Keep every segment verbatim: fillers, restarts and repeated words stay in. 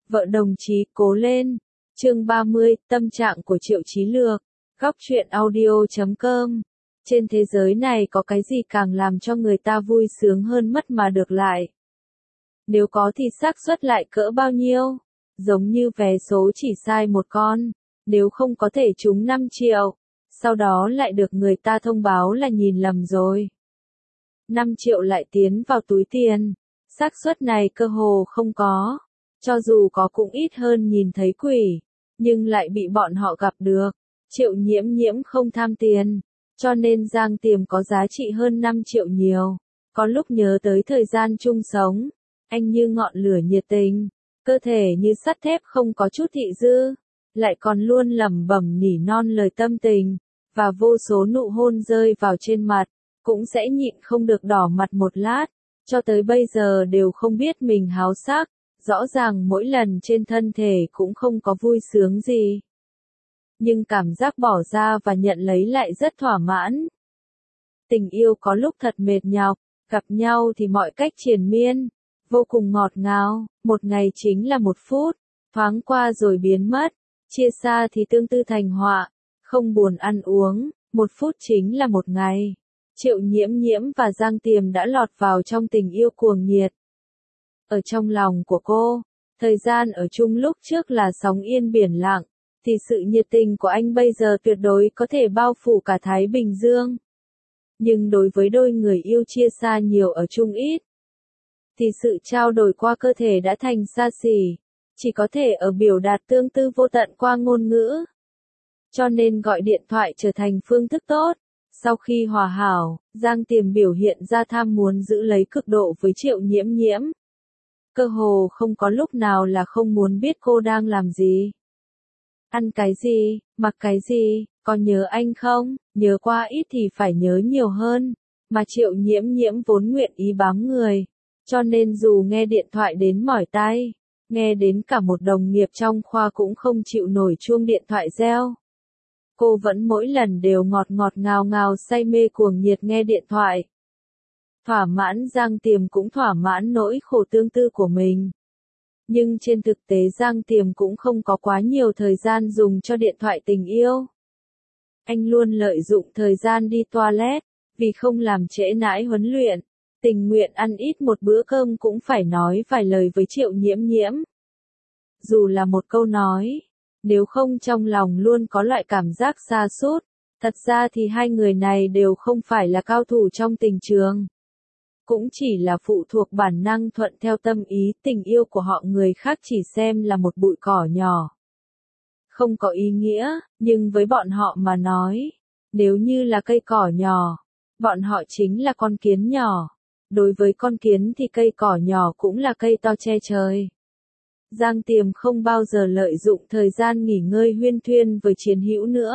Vợ đồng chí cố lên. Chương ba mươi, tâm trạng của Triệu Chí Lược. Góc truyện audio chấm com. Trên thế giới này có cái gì càng làm cho người ta vui sướng hơn mất mà được lại. Nếu có thì xác suất lại cỡ bao nhiêu? Giống như vé số chỉ sai một con, nếu không có thể trúng năm triệu, sau đó lại được người ta thông báo là nhìn lầm rồi. năm triệu lại tiến vào túi tiền, xác suất này cơ hồ không có, cho dù có cũng ít hơn nhìn thấy quỷ, nhưng lại bị bọn họ gặp được. Triệu Nhiễm Nhiễm không tham tiền, cho nên Giang Tiềm có giá trị hơn năm triệu nhiều. Có lúc nhớ tới thời gian chung sống, anh như ngọn lửa nhiệt tình, cơ thể như sắt thép không có chút thị dư, lại còn luôn lẩm bẩm nỉ non lời tâm tình, và vô số nụ hôn rơi vào trên mặt, cũng sẽ nhịn không được đỏ mặt một lát, cho tới bây giờ đều không biết mình háo sắc, rõ ràng mỗi lần trên thân thể cũng không có vui sướng gì. Nhưng cảm giác bỏ ra và nhận lấy lại rất thỏa mãn. Tình yêu có lúc thật mệt nhọc, gặp nhau thì mọi cách triền miên, vô cùng ngọt ngào, một ngày chính là một phút, thoáng qua rồi biến mất, chia xa thì tương tư thành họa, không buồn ăn uống, một phút chính là một ngày. Triệu Nhiễm Nhiễm và Giang Tiềm đã lọt vào trong tình yêu cuồng nhiệt. Ở trong lòng của cô, thời gian ở chung lúc trước là sóng yên biển lặng, thì sự nhiệt tình của anh bây giờ tuyệt đối có thể bao phủ cả Thái Bình Dương. Nhưng đối với đôi người yêu chia xa nhiều ở chung ít, thì sự trao đổi qua cơ thể đã thành xa xỉ, chỉ có thể ở biểu đạt tương tư vô tận qua ngôn ngữ. Cho nên gọi điện thoại trở thành phương thức tốt. Sau khi hòa hảo, Giang Tiềm biểu hiện ra tham muốn giữ lấy cực độ với Triệu Nhiễm Nhiễm. Cơ hồ không có lúc nào là không muốn biết cô đang làm gì. Ăn cái gì, mặc cái gì, có nhớ anh không? Nhớ qua ít thì phải nhớ nhiều hơn. Mà Triệu Nhiễm Nhiễm vốn nguyện ý bám người. Cho nên dù nghe điện thoại đến mỏi tai, nghe đến cả một đồng nghiệp trong khoa cũng không chịu nổi chuông điện thoại reo. Cô vẫn mỗi lần đều ngọt ngọt ngào ngào say mê cuồng nhiệt nghe điện thoại. Thỏa mãn Giang Tiềm cũng thỏa mãn nỗi khổ tương tư của mình. Nhưng trên thực tế Giang Tiềm cũng không có quá nhiều thời gian dùng cho điện thoại tình yêu. Anh luôn lợi dụng thời gian đi toilet, vì không làm trễ nải huấn luyện, tình nguyện ăn ít một bữa cơm cũng phải nói vài lời với Triệu Nhiễm Nhiễm. Dù là một câu nói, nếu không trong lòng luôn có loại cảm giác xa sút. Thật ra thì hai người này đều không phải là cao thủ trong tình trường. Cũng chỉ là phụ thuộc bản năng thuận theo tâm ý, tình yêu của họ người khác chỉ xem là một bụi cỏ nhỏ. Không có ý nghĩa, nhưng với bọn họ mà nói, nếu như là cây cỏ nhỏ, bọn họ chính là con kiến nhỏ. Đối với con kiến thì cây cỏ nhỏ cũng là cây to che trời. Giang Tiềm không bao giờ lợi dụng thời gian nghỉ ngơi huyên thuyên với chiến hữu nữa,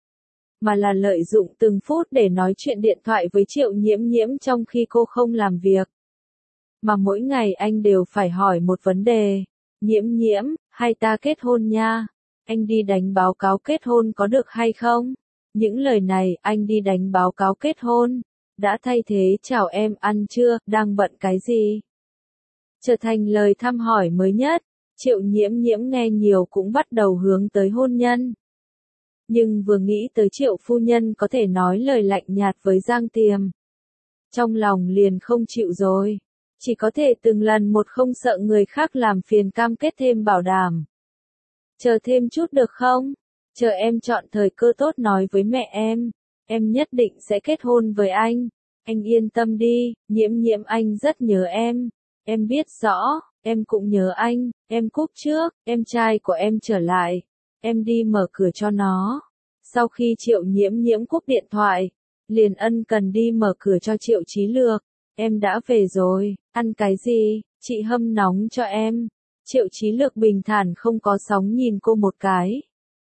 mà là lợi dụng từng phút để nói chuyện điện thoại với Triệu Nhiễm Nhiễm trong khi cô không làm việc. Mà mỗi ngày anh đều phải hỏi một vấn đề, Nhiễm Nhiễm, hay ta kết hôn nha, anh đi đánh báo cáo kết hôn có được hay không? Những lời này, anh đi đánh báo cáo kết hôn, đã thay thế chào em ăn chưa, đang bận cái gì? Trở thành lời thăm hỏi mới nhất. Triệu Nhiễm Nhiễm nghe nhiều cũng bắt đầu hướng tới hôn nhân. Nhưng vừa nghĩ tới Triệu phu nhân có thể nói lời lạnh nhạt với Giang Tiềm, trong lòng liền không chịu rồi. Chỉ có thể từng lần một không sợ người khác làm phiền cam kết thêm bảo đảm. Chờ thêm chút được không? Chờ em chọn thời cơ tốt nói với mẹ em. Em nhất định sẽ kết hôn với anh. Anh yên tâm đi, Nhiễm Nhiễm anh rất nhớ em. Em biết rõ. Em cũng nhớ anh, em cúp trước, em trai của em trở lại, em đi mở cửa cho nó. Sau khi Triệu Nhiễm Nhiễm cúp điện thoại, liền ân cần đi mở cửa cho Triệu Chí Lược. Em đã về rồi, ăn cái gì, chị hâm nóng cho em. Triệu Chí Lược bình thản không có sóng nhìn cô một cái.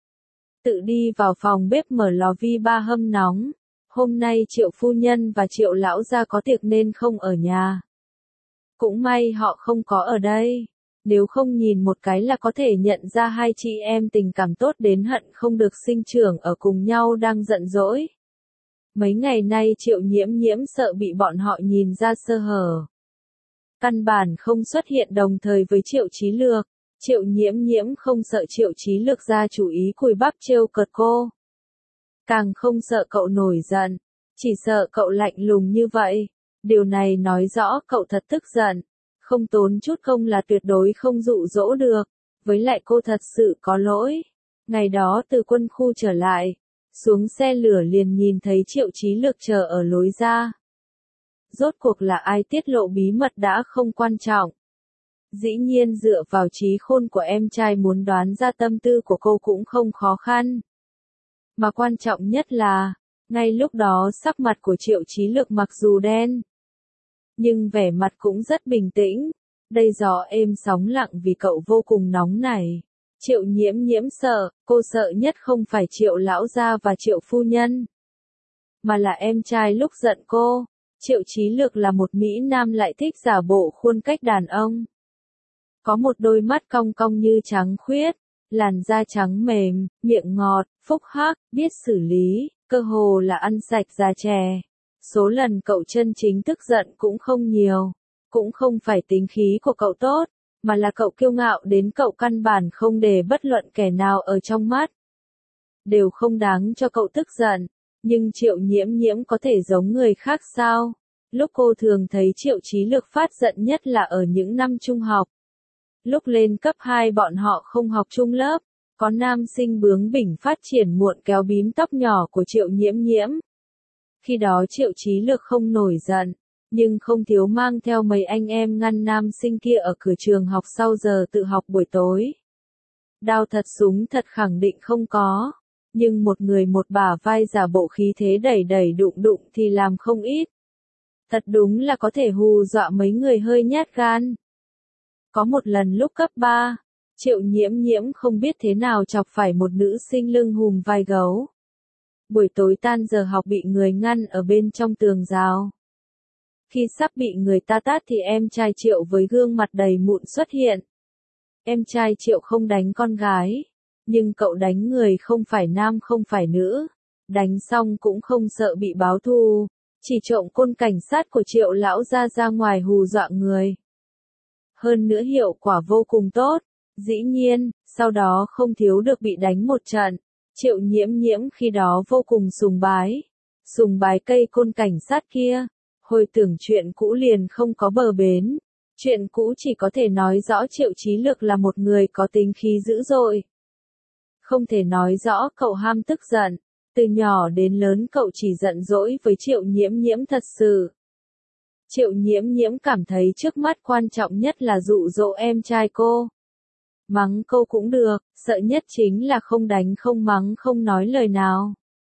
Tự đi vào phòng bếp mở lò vi ba hâm nóng. Hôm nay Triệu phu nhân và Triệu lão gia có tiệc nên không ở nhà. Cũng may họ không có ở đây, nếu không nhìn một cái là có thể nhận ra hai chị em tình cảm tốt đến hận không được sinh trưởng ở cùng nhau đang giận dỗi. Mấy ngày nay Triệu Nhiễm Nhiễm sợ bị bọn họ nhìn ra sơ hở. Căn bản không xuất hiện đồng thời với Triệu Chí Lược, Triệu Nhiễm Nhiễm không sợ Triệu Chí Lực ra chủ ý cùi bắp trêu cợt cô. Càng không sợ cậu nổi giận, chỉ sợ cậu lạnh lùng như vậy. Điều này nói rõ cậu thật tức giận, không tốn chút công là tuyệt đối không dụ dỗ được, với lại cô thật sự có lỗi. Ngày đó từ quân khu trở lại, xuống xe lửa liền nhìn thấy Triệu Chí Lực chờ ở lối ra. Rốt cuộc là ai tiết lộ bí mật đã không quan trọng. Dĩ nhiên dựa vào trí khôn của em trai muốn đoán ra tâm tư của cô cũng không khó khăn. Mà quan trọng nhất là, ngay lúc đó sắc mặt của Triệu Chí Lực mặc dù đen, nhưng vẻ mặt cũng rất bình tĩnh. Đây gió êm sóng lặng vì cậu vô cùng nóng nảy. Triệu Nhiễm Nhiễm sợ, cô sợ nhất không phải Triệu lão gia và Triệu phu nhân, mà là em trai lúc giận cô. Triệu Chí Lực là một mỹ nam lại thích giả bộ khuôn cách đàn ông. Có một đôi mắt cong cong như trắng khuyết, làn da trắng mềm, miệng ngọt, phúc hắc, biết xử lý, cơ hồ là ăn sạch già trẻ. Số lần cậu chân chính tức giận cũng không nhiều, cũng không phải tính khí của cậu tốt, mà là cậu kiêu ngạo đến cậu căn bản không để bất luận kẻ nào ở trong mắt. Đều không đáng cho cậu tức giận, nhưng Triệu Nhiễm Nhiễm có thể giống người khác sao? Lúc cô thường thấy Triệu Chí Lực phát giận nhất là ở những năm trung học. Lúc lên cấp hai bọn họ không học chung lớp, có nam sinh bướng bỉnh phát triển muộn kéo bím tóc nhỏ của Triệu Nhiễm Nhiễm. Khi đó Triệu Chí Lực không nổi giận, nhưng không thiếu mang theo mấy anh em ngăn nam sinh kia ở cửa trường học sau giờ tự học buổi tối. Đao thật súng thật khẳng định không có, nhưng một người một bả vai giả bộ khí thế đẩy đẩy đụng đụng thì làm không ít. Thật đúng là có thể hù dọa mấy người hơi nhát gan. Có một lần lúc cấp ba, Triệu Nhiễm Nhiễm không biết thế nào chọc phải một nữ sinh lưng hùm vai gấu. Buổi tối tan giờ học bị người ngăn ở bên trong tường rào. Khi sắp bị người ta tát thì em trai Triệu với gương mặt đầy mụn xuất hiện. Em trai Triệu không đánh con gái, nhưng cậu đánh người không phải nam không phải nữ. Đánh xong cũng không sợ bị báo thù, chỉ trộm côn cảnh sát của Triệu lão ra ra ngoài hù dọa người. Hơn nữa hiệu quả vô cùng tốt, dĩ nhiên, sau đó không thiếu được bị đánh một trận. Triệu Nhiễm Nhiễm khi đó vô cùng sùng bái, sùng bái cây côn cảnh sát kia. Hồi tưởng chuyện cũ liền không có bờ bến, chuyện cũ chỉ có thể nói rõ Triệu Chí Lực là một người có tính khí dữ dội. Không thể nói rõ cậu ham tức giận, từ nhỏ đến lớn cậu chỉ giận dỗi với Triệu Nhiễm Nhiễm thật sự. Triệu Nhiễm Nhiễm cảm thấy trước mắt quan trọng nhất là dụ dỗ em trai cô. Mắng cô cũng được, sợ nhất chính là không đánh không mắng không nói lời nào.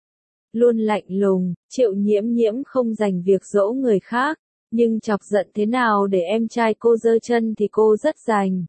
Luôn lạnh lùng, Triệu Nhiễm Nhiễm không dành việc dỗ người khác, nhưng chọc giận thế nào để em trai cô giơ chân thì cô rất dành.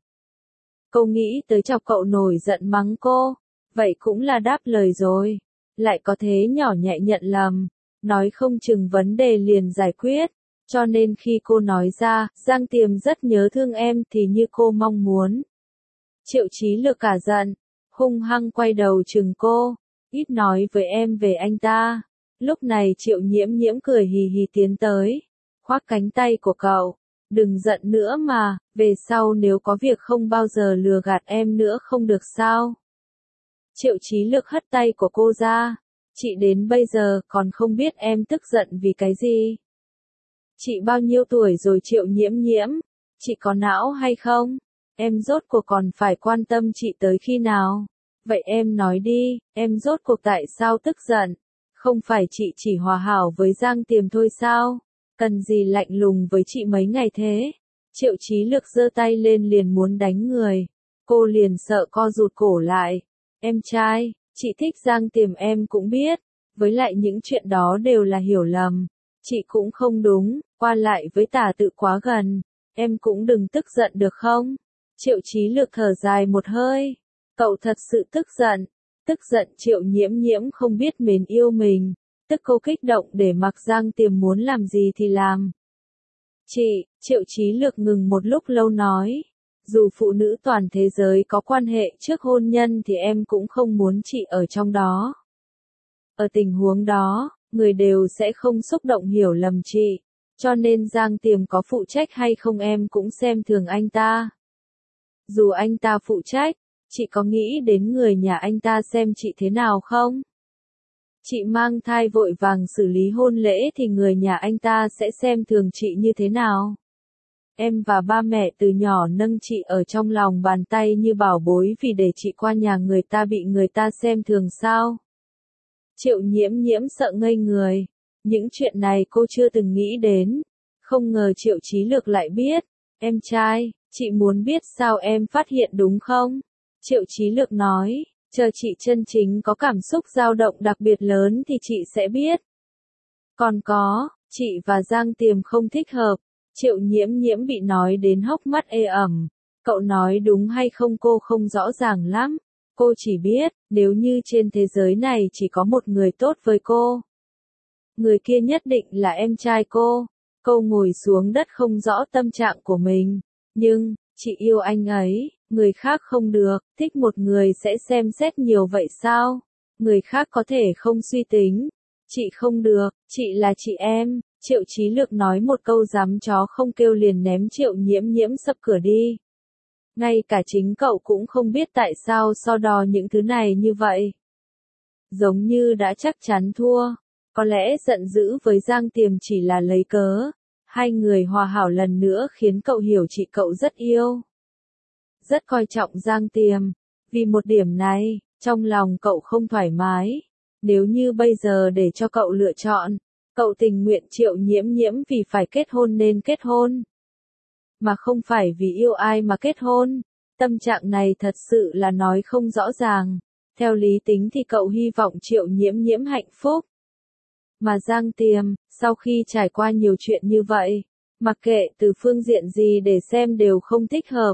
Cô nghĩ tới chọc cậu nổi giận mắng cô, vậy cũng là đáp lời rồi. Lại có thế nhỏ nhẹ nhận lầm, nói không chừng vấn đề liền giải quyết. Cho nên khi cô nói ra, Giang Tiềm rất nhớ thương em thì như cô mong muốn. Triệu Chí Lực cả giận, hung hăng quay đầu chừng cô, ít nói với em về anh ta. Lúc này Triệu Nhiễm Nhiễm cười hì hì tiến tới, khoác cánh tay của cậu. Đừng giận nữa mà, về sau nếu có việc không bao giờ lừa gạt em nữa không được sao. Triệu Chí Lực hất tay của cô ra, chị đến bây giờ còn không biết em tức giận vì cái gì. Chị bao nhiêu tuổi rồi Triệu Nhiễm Nhiễm? Chị có não hay không? Em rốt cuộc còn phải quan tâm chị tới khi nào? Vậy em nói đi, em rốt cuộc tại sao tức giận? Không phải chị chỉ hòa hảo với Giang Tiềm thôi sao? Cần gì lạnh lùng với chị mấy ngày thế? Triệu Chí Lực giơ tay lên liền muốn đánh người. Cô liền sợ co rụt cổ lại. Em trai, chị thích Giang Tiềm em cũng biết. Với lại những chuyện đó đều là hiểu lầm. Chị cũng không đúng, qua lại với Tả Tự quá gần. Em cũng đừng tức giận được không? Triệu Chí Lực thở dài một hơi. Cậu thật sự tức giận. Tức giận Triệu Nhiễm Nhiễm không biết mến yêu mình. Tức cô kích động để mặc Giang Tiềm muốn làm gì thì làm. Chị, Triệu Chí Lực ngừng một lúc lâu nói. Dù phụ nữ toàn thế giới có quan hệ trước hôn nhân thì em cũng không muốn chị ở trong đó. Ở tình huống đó, người đều sẽ không xúc động hiểu lầm chị. Cho nên Giang Tiềm có phụ trách hay không em cũng xem thường anh ta. Dù anh ta phụ trách, chị có nghĩ đến người nhà anh ta xem chị thế nào không? Chị mang thai vội vàng xử lý hôn lễ thì người nhà anh ta sẽ xem thường chị như thế nào? Em và ba mẹ từ nhỏ nâng chị ở trong lòng bàn tay như bảo bối vì để chị qua nhà người ta bị người ta xem thường sao? Triệu Nhiễm Nhiễm sợ ngây người. Những chuyện này cô chưa từng nghĩ đến. Không ngờ Triệu Chí Lược lại biết. Em trai, chị muốn biết sao em phát hiện đúng không? Triệu Chí Lược nói, chờ chị chân chính có cảm xúc dao động đặc biệt lớn thì chị sẽ biết. Còn có, chị và Giang Tiềm không thích hợp. Triệu Nhiễm Nhiễm bị nói đến hốc mắt ê ẩm. Cậu nói đúng hay không cô không rõ ràng lắm. Cô chỉ biết, nếu như trên thế giới này chỉ có một người tốt với cô, người kia nhất định là em trai cô. Cô ngồi xuống đất không rõ tâm trạng của mình. Nhưng, chị yêu anh ấy, người khác không được, thích một người sẽ xem xét nhiều vậy sao? Người khác có thể không suy tính. Chị không được, chị là chị em. Triệu Chí Lược nói một câu dám chó không kêu liền ném Triệu Nhiễm Nhiễm sập cửa đi. Ngay cả chính cậu cũng không biết tại sao so đo những thứ này như vậy. Giống như đã chắc chắn thua. Có lẽ giận dữ với Giang Tiềm chỉ là lấy cớ. Hai người hòa hảo lần nữa khiến cậu hiểu chị cậu rất yêu. Rất coi trọng Giang Tiềm. Vì một điểm này, trong lòng cậu không thoải mái. Nếu như bây giờ để cho cậu lựa chọn, cậu tình nguyện Triệu Nhiễm Nhiễm vì phải kết hôn nên kết hôn. Mà không phải vì yêu ai mà kết hôn. Tâm trạng này thật sự là nói không rõ ràng. Theo lý tính thì cậu hy vọng Triệu Nhiễm Nhiễm hạnh phúc. Mà Giang Tiềm, sau khi trải qua nhiều chuyện như vậy, mặc kệ từ phương diện gì để xem đều không thích hợp.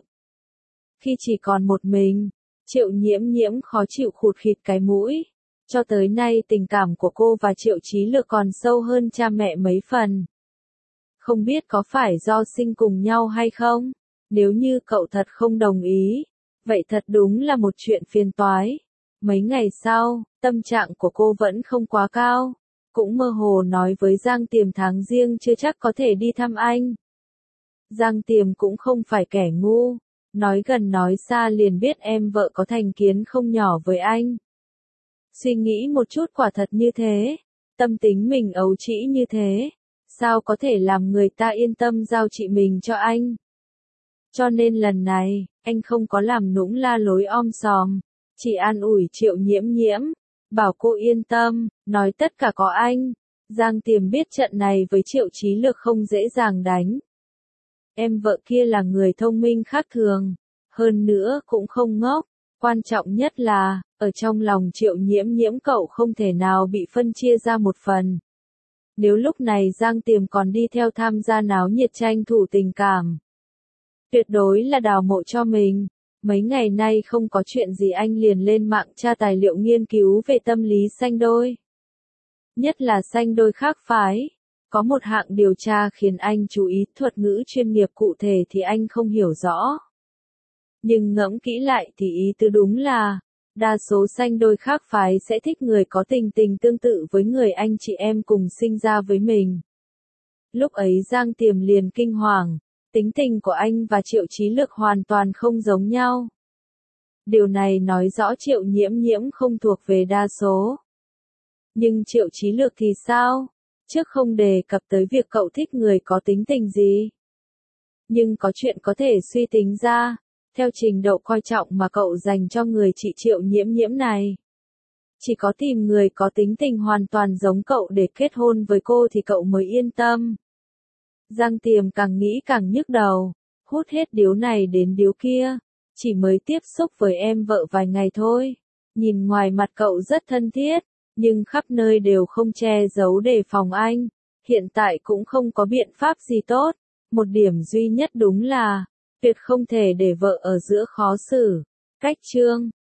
Khi chỉ còn một mình, Triệu Nhiễm Nhiễm khó chịu khụt khịt cái mũi. Cho tới nay tình cảm của cô và Triệu Chí Lược còn sâu hơn cha mẹ mấy phần. Không biết có phải do sinh cùng nhau hay không? Nếu như cậu thật không đồng ý, vậy thật đúng là một chuyện phiền toái. Mấy ngày sau, tâm trạng của cô vẫn không quá cao. Cũng mơ hồ nói với Giang Tiềm tháng riêng chưa chắc có thể đi thăm anh. Giang Tiềm cũng không phải kẻ ngu. Nói gần nói xa liền biết em vợ có thành kiến không nhỏ với anh. Suy nghĩ một chút quả thật như thế. Tâm tính mình ấu trĩ như thế. Sao có thể làm người ta yên tâm giao chị mình cho anh? Cho nên lần này, anh không có làm nũng la lối om sòm. Chỉ an ủi Triệu Nhiễm Nhiễm. Bảo cô yên tâm, nói tất cả có anh. Giang Tiềm biết trận này với Triệu Chí Lược không dễ dàng đánh. Em vợ kia là người thông minh khác thường. Hơn nữa cũng không ngốc. Quan trọng nhất là, ở trong lòng Triệu Nhiễm Nhiễm cậu không thể nào bị phân chia ra một phần. Nếu lúc này Giang Tiềm còn đi theo tham gia náo nhiệt tranh thủ tình cảm, tuyệt đối là đào mộ cho mình. Mấy ngày nay không có chuyện gì anh liền lên mạng tra tài liệu nghiên cứu về tâm lý sanh đôi. Nhất là sanh đôi khác phái. Có một hạng điều tra khiến anh chú ý, thuật ngữ chuyên nghiệp cụ thể thì anh không hiểu rõ. Nhưng ngẫm kỹ lại thì ý tứ đúng là, đa số sanh đôi khác phái sẽ thích người có tình tình tương tự với người anh chị em cùng sinh ra với mình. Lúc ấy Giang Tiềm liền kinh hoàng. Tính tình của anh và Triệu Chí Lược hoàn toàn không giống nhau. Điều này nói rõ Triệu Nhiễm Nhiễm không thuộc về đa số. Nhưng Triệu Chí Lược thì sao? Trước không đề cập tới việc cậu thích người có tính tình gì. Nhưng có chuyện có thể suy tính ra, theo trình độ coi trọng mà cậu dành cho người chị Triệu Nhiễm Nhiễm này. Chỉ có tìm người có tính tình hoàn toàn giống cậu để kết hôn với cô thì cậu mới yên tâm. Giang Tiềm càng nghĩ càng nhức đầu, hút hết điếu này đến điếu kia, chỉ mới tiếp xúc với em vợ vài ngày thôi. Nhìn ngoài mặt cậu rất thân thiết, nhưng khắp nơi đều không che giấu đề phòng anh. Hiện tại cũng không có biện pháp gì tốt. Một điểm duy nhất đúng là, tuyệt không thể để vợ ở giữa khó xử. Cách chương